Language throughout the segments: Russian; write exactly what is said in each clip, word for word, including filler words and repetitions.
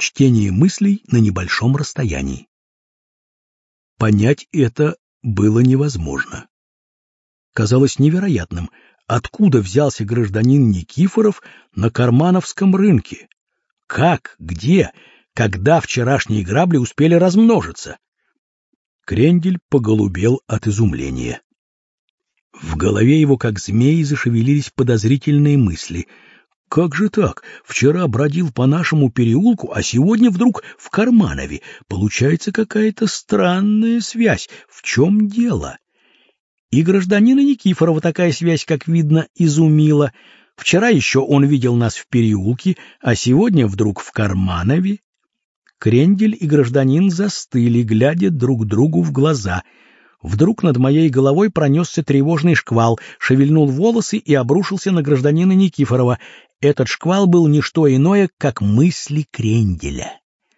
Чтение мыслей на небольшом расстоянии. Понять это было невозможно. Казалось невероятным, откуда взялся гражданин Никифоров на Кармановском рынке. Как, где, когда вчерашние грабли успели размножиться? Крендель поголубел от изумления. В голове его, как змеи, зашевелились подозрительные мысли. Как же так? Вчера бродил по нашему переулку, а сегодня вдруг в Карманове. Получается какая-то странная связь. В чем дело? И гражданина Никифорова такая связь, как видно, изумила. Вчера еще он видел нас в переулке, а сегодня вдруг в Карманове. Крендель и гражданин застыли, глядя друг другу в глаза. Вдруг над моей головой пронесся тревожный шквал, шевельнул волосы и обрушился на гражданина Никифорова. Этот шквал был не что иное, как мысли Кренделя.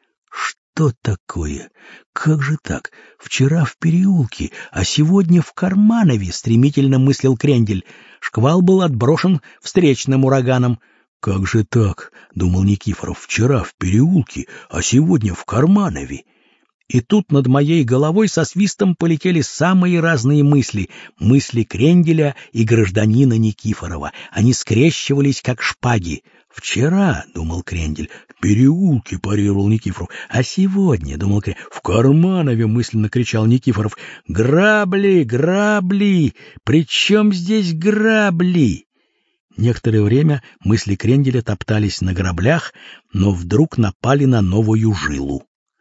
Что такое? Как же так? Вчера в переулке, а сегодня в Карманове, стремительно мыслил Крендель. Шквал был отброшен встречным ураганом. Как же так? Думал Никифоров. Вчера в переулке, а сегодня в Карманове. И тут над моей головой со свистом полетели самые разные мысли, мысли Кренделя и гражданина Никифорова. Они скрещивались, как шпаги. «Вчера, — думал Крендель, — в переулке, — парировал Никифоров, — а сегодня, — думал Крендель, — в Карманове, — мысленно кричал Никифоров, — грабли, грабли! Причем здесь грабли?» Некоторое время мысли Кренделя топтались на граблях, но вдруг напали на новую жилу.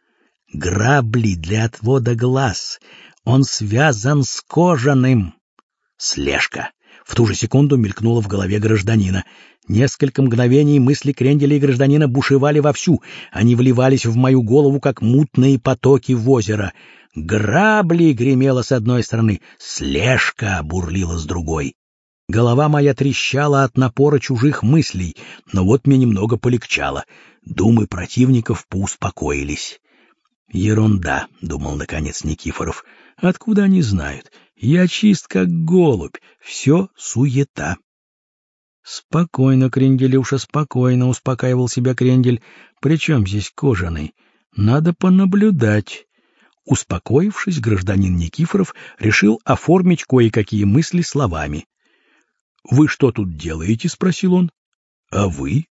Грабли для отвода глаз. Он связан с Кожаным. Слежка. В ту же секунду мелькнуло в голове гражданина. Несколько мгновений мысли Кренделя и гражданина бушевали вовсю. Они вливались в мою голову, как мутные потоки в озеро. Грабли гремело с одной стороны, слежка бурлила с другой. Голова моя трещала от напора чужих мыслей, но вот мне немного полегчало. Думы противников поуспокоились. «Ерунда», — думал наконец Никифоров. «Откуда они знают? Я чист, как голубь. Все суета». «Спокойно, Кренделюша, спокойно», — успокаивал себя Крендель. «При чем здесь Кожаный? Надо понаблюдать». Успокоившись, гражданин Никифоров решил оформить кое-какие мысли словами. «Вы что тут делаете?» — спросил он. «А вы?»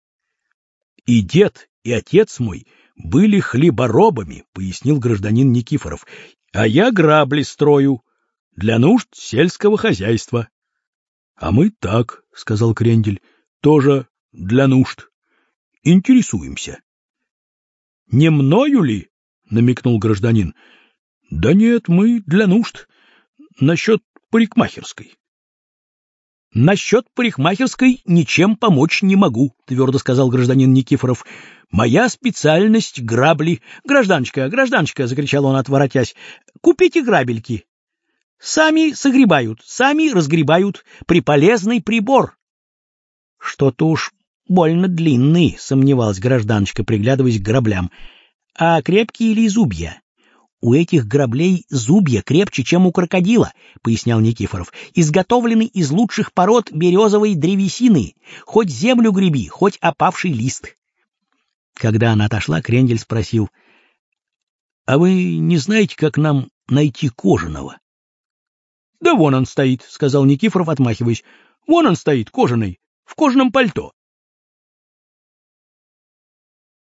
«И дед, и отец мой были хлеборобами», — пояснил гражданин Никифоров, — «а я грабли строю для нужд сельского хозяйства». «А мы так», — сказал Крендель, — «тоже для нужд. Интересуемся». «Не мною ли?» — намекнул гражданин. «Да нет, мы для нужд. Насчет парикмахерской». «Насчет парикмахерской ничем помочь не могу», — твердо сказал гражданин Никифоров. «Моя специальность — грабли. Гражданочка, гражданочка», — закричал он, отворотясь, — «купите грабельки. Сами согребают, сами разгребают. Приполезный прибор». «Что-то уж больно длинный», — сомневалась гражданочка, приглядываясь к граблям. «А крепкие ли зубья?» «У этих граблей зубья крепче, чем у крокодила», — пояснял Никифоров. «Изготовлены из лучших пород березовой древесины. Хоть землю греби, хоть опавший лист». Когда она отошла, Крендель спросил: «А вы не знаете, как нам найти Кожаного?» «Да вон он стоит», — сказал Никифоров, отмахиваясь. «Вон он стоит, Кожаный, в кожаном пальто».